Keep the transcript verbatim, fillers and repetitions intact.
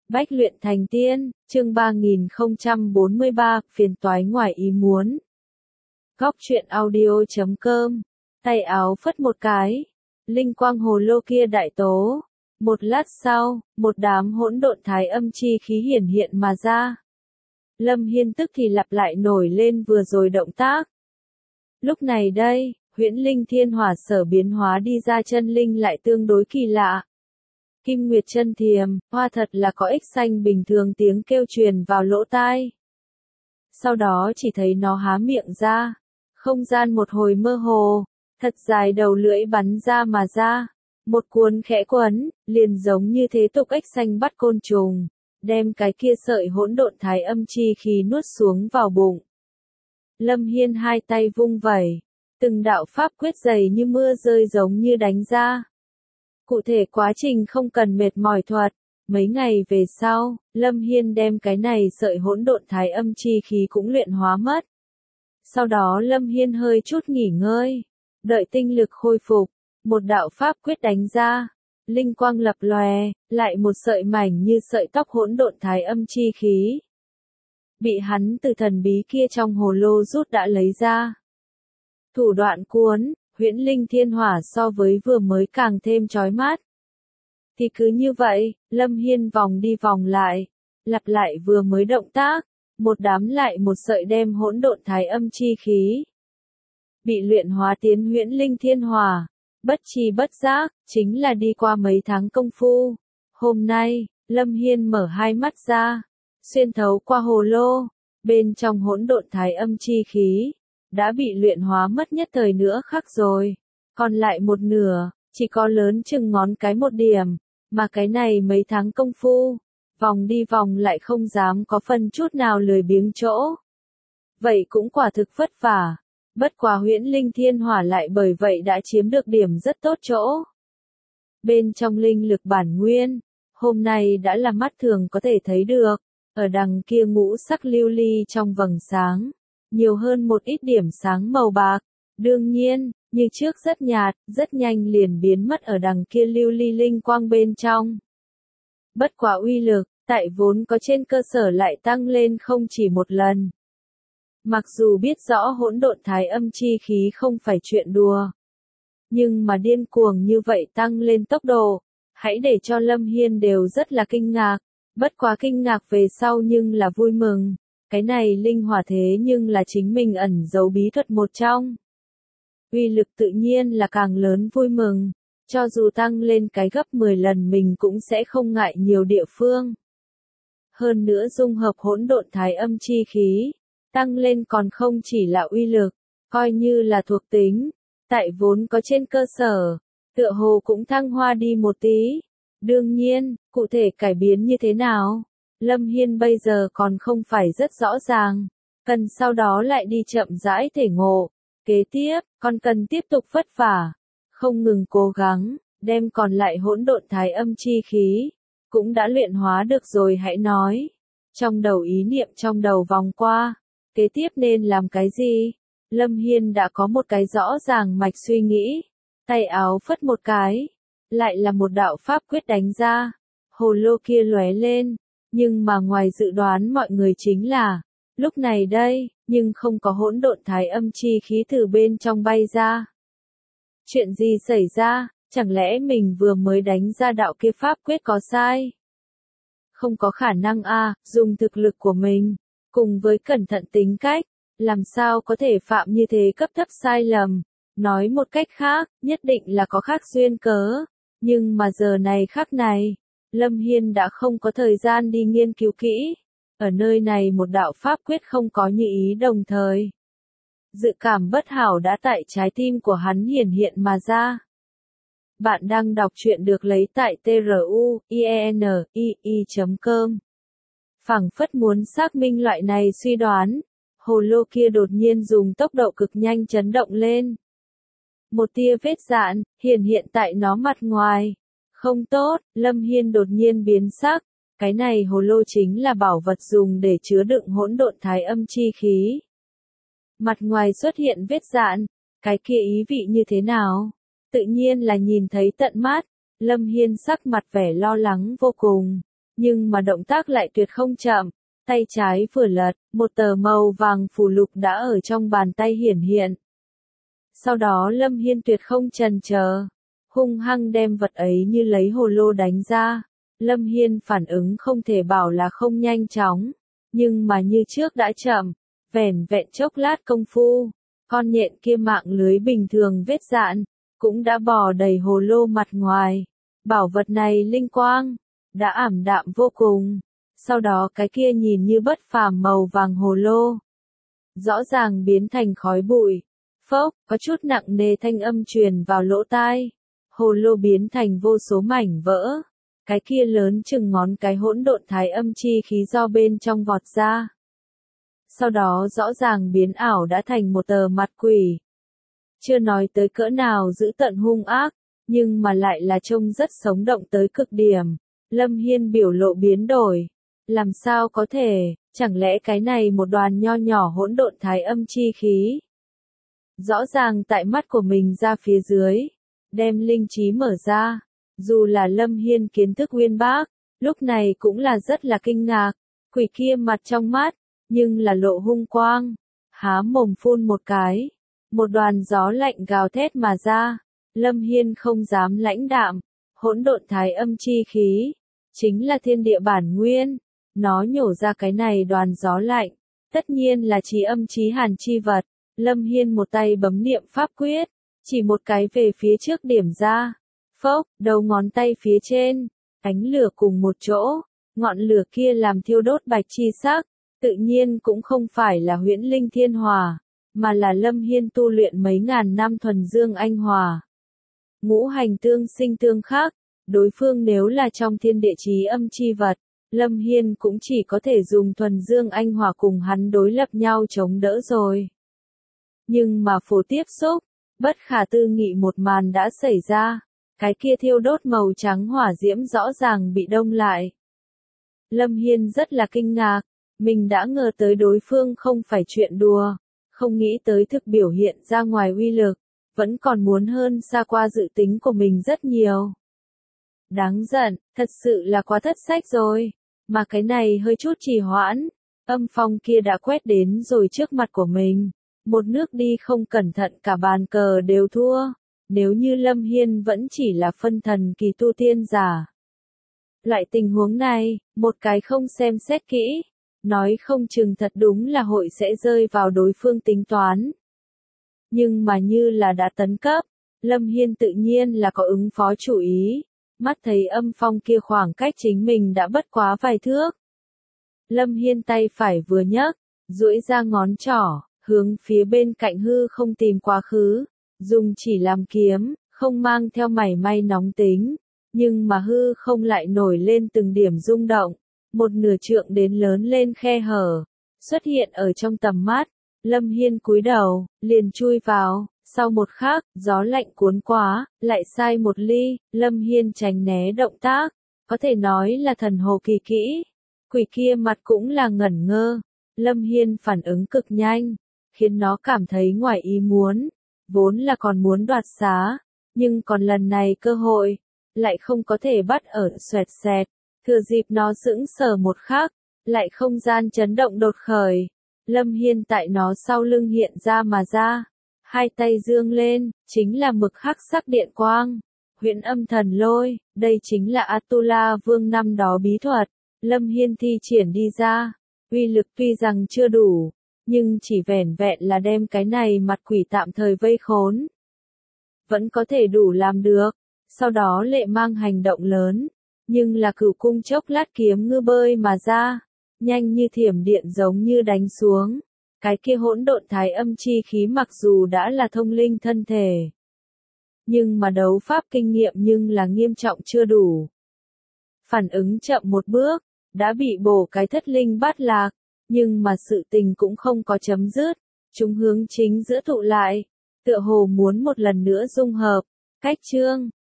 Bách luyện thành tiên, chương ba nghìn không trăm bốn mươi ba, phiền toái ngoài ý muốn. Góc truyện audio chấm com, tay áo phất một cái, linh quang hồ lô kia đại tố. Một lát sau, một đám hỗn độn thái âm chi khí hiển hiện mà ra. Lâm Hiên tức thì lặp lại nổi lên vừa rồi động tác. Lúc này đây, huyễn linh thiên hỏa sở biến hóa đi ra chân linh lại tương đối kỳ lạ. Kim Nguyệt chân thiềm, hoa thật là có ích xanh bình thường tiếng kêu truyền vào lỗ tai. Sau đó chỉ thấy nó há miệng ra, không gian một hồi mơ hồ, thật dài đầu lưỡi bắn ra mà ra, một cuốn khẽ quấn, liền giống như thế tục ếch xanh bắt côn trùng, đem cái kia sợi hỗn độn thái âm chi khí nuốt xuống vào bụng. Lâm Hiên hai tay vung vẩy, từng đạo pháp quyết dày như mưa rơi giống như đánh ra. Cụ thể quá trình không cần mệt mỏi thuật, mấy ngày về sau, Lâm Hiên đem cái này sợi hỗn độn thái âm chi khí cũng luyện hóa mất. Sau đó Lâm Hiên hơi chút nghỉ ngơi, đợi tinh lực khôi phục, một đạo pháp quyết đánh ra, linh quang lập lòe, lại một sợi mảnh như sợi tóc hỗn độn thái âm chi khí. Bị hắn từ thần bí kia trong hồ lô rút đã lấy ra. Thủ đoạn cuốn, huyễn linh thiên hỏa so với vừa mới càng thêm chói mắt. Thì cứ như vậy, Lâm Hiên vòng đi vòng lại, lặp lại vừa mới động tác, một đám lại một sợi đem hỗn độn thái âm chi khí. Bị luyện hóa tiến huyễn linh thiên hỏa, bất chi bất giác, chính là đi qua mấy tháng công phu. Hôm nay, Lâm Hiên mở hai mắt ra, xuyên thấu qua hồ lô, bên trong hỗn độn thái âm chi khí đã bị luyện hóa mất nhất thời nữa khắc rồi, còn lại một nửa, chỉ có lớn chừng ngón cái một điểm, mà cái này mấy tháng công phu, vòng đi vòng lại không dám có phần chút nào lười biếng chỗ. Vậy cũng quả thực vất vả, bất quá huyễn linh thiên hỏa lại bởi vậy đã chiếm được điểm rất tốt chỗ. Bên trong linh lực bản nguyên, hôm nay đã là mắt thường có thể thấy được, ở đằng kia ngũ sắc lưu ly trong vầng sáng, nhiều hơn một ít điểm sáng màu bạc, đương nhiên, như trước rất nhạt, rất nhanh liền biến mất ở đằng kia lưu ly linh quang bên trong. Bất quả uy lực, tại vốn có trên cơ sở lại tăng lên không chỉ một lần. Mặc dù biết rõ hỗn độn thái âm chi khí không phải chuyện đùa, nhưng mà điên cuồng như vậy tăng lên tốc độ, hãy để cho Lâm Hiên đều rất là kinh ngạc, bất quá kinh ngạc về sau nhưng là vui mừng. Cái này linh hỏa thế nhưng là chính mình ẩn giấu bí thuật một trong. Uy lực tự nhiên là càng lớn vui mừng, cho dù tăng lên cái gấp mười lần mình cũng sẽ không ngại nhiều địa phương. Hơn nữa dung hợp hỗn độn thái âm chi khí, tăng lên còn không chỉ là uy lực, coi như là thuộc tính, tại vốn có trên cơ sở, tựa hồ cũng thăng hoa đi một tí. Đương nhiên, cụ thể cải biến như thế nào? Lâm Hiên bây giờ còn không phải rất rõ ràng, cần sau đó lại đi chậm rãi thể ngộ. Kế tiếp, còn cần tiếp tục vất vả, không ngừng cố gắng, đem còn lại hỗn độn thái âm chi khí, cũng đã luyện hóa được rồi hãy nói. Trong đầu ý niệm trong đầu vòng qua, kế tiếp nên làm cái gì? Lâm Hiên đã có một cái rõ ràng mạch suy nghĩ, tay áo phất một cái, lại là một đạo pháp quyết đánh ra, hồ lô kia lóe lên. Nhưng mà ngoài dự đoán mọi người chính là, lúc này đây, nhưng không có hỗn độn thái âm chi khí từ bên trong bay ra. Chuyện gì xảy ra, chẳng lẽ mình vừa mới đánh ra đạo kia pháp quyết có sai? Không có khả năng a, à, dùng thực lực của mình, cùng với cẩn thận tính cách, làm sao có thể phạm như thế cấp thấp sai lầm. Nói một cách khác, nhất định là có khác duyên cớ, nhưng mà giờ này khắc này, Lâm Hiên đã không có thời gian đi nghiên cứu kỹ. Ở nơi này một đạo pháp quyết không có như ý đồng thời. Dự cảm bất hảo đã tại trái tim của hắn hiển hiện mà ra. Bạn đang đọc truyện được lấy tại truyện chấm com. Phảng phất muốn xác minh loại này suy đoán, hồ lô kia đột nhiên dùng tốc độ cực nhanh chấn động lên. Một tia vết dạn, hiển hiện tại nó mặt ngoài. Không tốt, Lâm Hiên đột nhiên biến sắc, cái này hồ lô chính là bảo vật dùng để chứa đựng hỗn độn thái âm chi khí. Mặt ngoài xuất hiện vết dạn, cái kia ý vị như thế nào? Tự nhiên là nhìn thấy tận mắt, Lâm Hiên sắc mặt vẻ lo lắng vô cùng, nhưng mà động tác lại tuyệt không chậm, tay trái vừa lật, một tờ màu vàng phù lục đã ở trong bàn tay hiển hiện. Sau đó Lâm Hiên tuyệt không chần chờ, hung hăng đem vật ấy như lấy hồ lô đánh ra. Lâm Hiên phản ứng không thể bảo là không nhanh chóng, nhưng mà như trước đã chậm, vẻn vẹn chốc lát công phu, con nhện kia mạng lưới bình thường vết dạn, cũng đã bò đầy hồ lô mặt ngoài. Bảo vật này linh quang, đã ảm đạm vô cùng. Sau đó cái kia nhìn như bất phàm màu vàng hồ lô, rõ ràng biến thành khói bụi. Phốc, có chút nặng nề thanh âm truyền vào lỗ tai. Hồ lô biến thành vô số mảnh vỡ. Cái kia lớn chừng ngón cái hỗn độn thái âm chi khí do bên trong vọt ra. Sau đó rõ ràng biến ảo đã thành một tờ mặt quỷ. Chưa nói tới cỡ nào dữ tận hung ác, nhưng mà lại là trông rất sống động tới cực điểm. Lâm Hiên biểu lộ biến đổi. Làm sao có thể, chẳng lẽ cái này một đoàn nho nhỏ hỗn độn thái âm chi khí. Rõ ràng tại mắt của mình ra phía dưới, đem linh trí mở ra. Dù là Lâm Hiên kiến thức uyên bác, lúc này cũng là rất là kinh ngạc. Quỷ kia mặt trong mắt, nhưng là lộ hung quang. Há mồm phun một cái, một đoàn gió lạnh gào thét mà ra. Lâm Hiên không dám lãnh đạm, hỗn độn thái âm chi khí, chính là thiên địa bản nguyên. Nó nhổ ra cái này đoàn gió lạnh, tất nhiên là chí âm chí hàn chi vật. Lâm Hiên một tay bấm niệm pháp quyết, chỉ một cái về phía trước điểm ra. Phốc, đầu ngón tay phía trên, ánh lửa cùng một chỗ, ngọn lửa kia làm thiêu đốt bạch chi sắc, tự nhiên cũng không phải là huyễn linh thiên hỏa, mà là Lâm Hiên tu luyện mấy ngàn năm thuần dương anh hỏa. Ngũ hành tương sinh tương khắc, đối phương nếu là trong thiên địa chí âm chi vật, Lâm Hiên cũng chỉ có thể dùng thuần dương anh hỏa cùng hắn đối lập nhau chống đỡ rồi. Nhưng mà phổ tiếp xúc, bất khả tư nghị một màn đã xảy ra. Cái kia thiêu đốt màu trắng hỏa diễm rõ ràng bị đông lại. Lâm Hiên rất là kinh ngạc, mình đã ngờ tới đối phương không phải chuyện đùa, không nghĩ tới thực biểu hiện ra ngoài uy lực, vẫn còn muốn hơn xa qua dự tính của mình rất nhiều. Đáng giận, thật sự là quá thất sách rồi, mà cái này hơi chút trì hoãn, âm phong kia đã quét đến rồi trước mặt của mình, một nước đi không cẩn thận cả bàn cờ đều thua. Nếu như Lâm Hiên vẫn chỉ là phân thần kỳ tu tiên giả. Loại tình huống này, một cái không xem xét kỹ, nói không chừng thật đúng là hội sẽ rơi vào đối phương tính toán. Nhưng mà như là đã tấn cấp, Lâm Hiên tự nhiên là có ứng phó chủ ý, mắt thấy âm phong kia khoảng cách chính mình đã bất quá vài thước. Lâm Hiên tay phải vừa nhấc, duỗi ra ngón trỏ, hướng phía bên cạnh hư không tìm quá khứ. Dùng chỉ làm kiếm, không mang theo mảy may nóng tính, nhưng mà hư không lại nổi lên từng điểm rung động, một nửa trượng đến lớn lên khe hở, xuất hiện ở trong tầm mắt. Lâm Hiên cúi đầu, liền chui vào, sau một khắc, gió lạnh cuốn quá, lại sai một ly, Lâm Hiên tránh né động tác, có thể nói là thần hồ kỳ kỹ. Quỷ kia mặt cũng là ngẩn ngơ, Lâm Hiên phản ứng cực nhanh, khiến nó cảm thấy ngoài ý muốn. Vốn là còn muốn đoạt xá, nhưng còn lần này cơ hội, lại không có thể bắt ở xoẹt xẹt, thừa dịp nó sững sờ một khắc, lại không gian chấn động đột khởi. Lâm Hiên tại nó sau lưng hiện ra mà ra, hai tay dương lên, chính là mực hắc sắc điện quang, huyễn âm thần lôi, đây chính là Atula Vương năm đó bí thuật, Lâm Hiên thi triển đi ra, uy lực tuy rằng chưa đủ. Nhưng chỉ vẻn vẹn là đem cái này mặt quỷ tạm thời vây khốn. Vẫn có thể đủ làm được. Sau đó lệ mang hành động lớn. Nhưng là cửu cung chốc lát kiếm ngư bơi mà ra. Nhanh như thiểm điện giống như đánh xuống. Cái kia hỗn độn thái âm chi khí mặc dù đã là thông linh thân thể. Nhưng mà đấu pháp kinh nghiệm nhưng là nghiêm trọng chưa đủ. Phản ứng chậm một bước. Đã bị bổ cái thất linh bắt lạc. Nhưng mà sự tình cũng không có chấm dứt, chúng hướng chính giữa tụ lại, tựa hồ muốn một lần nữa dung hợp. Cách chương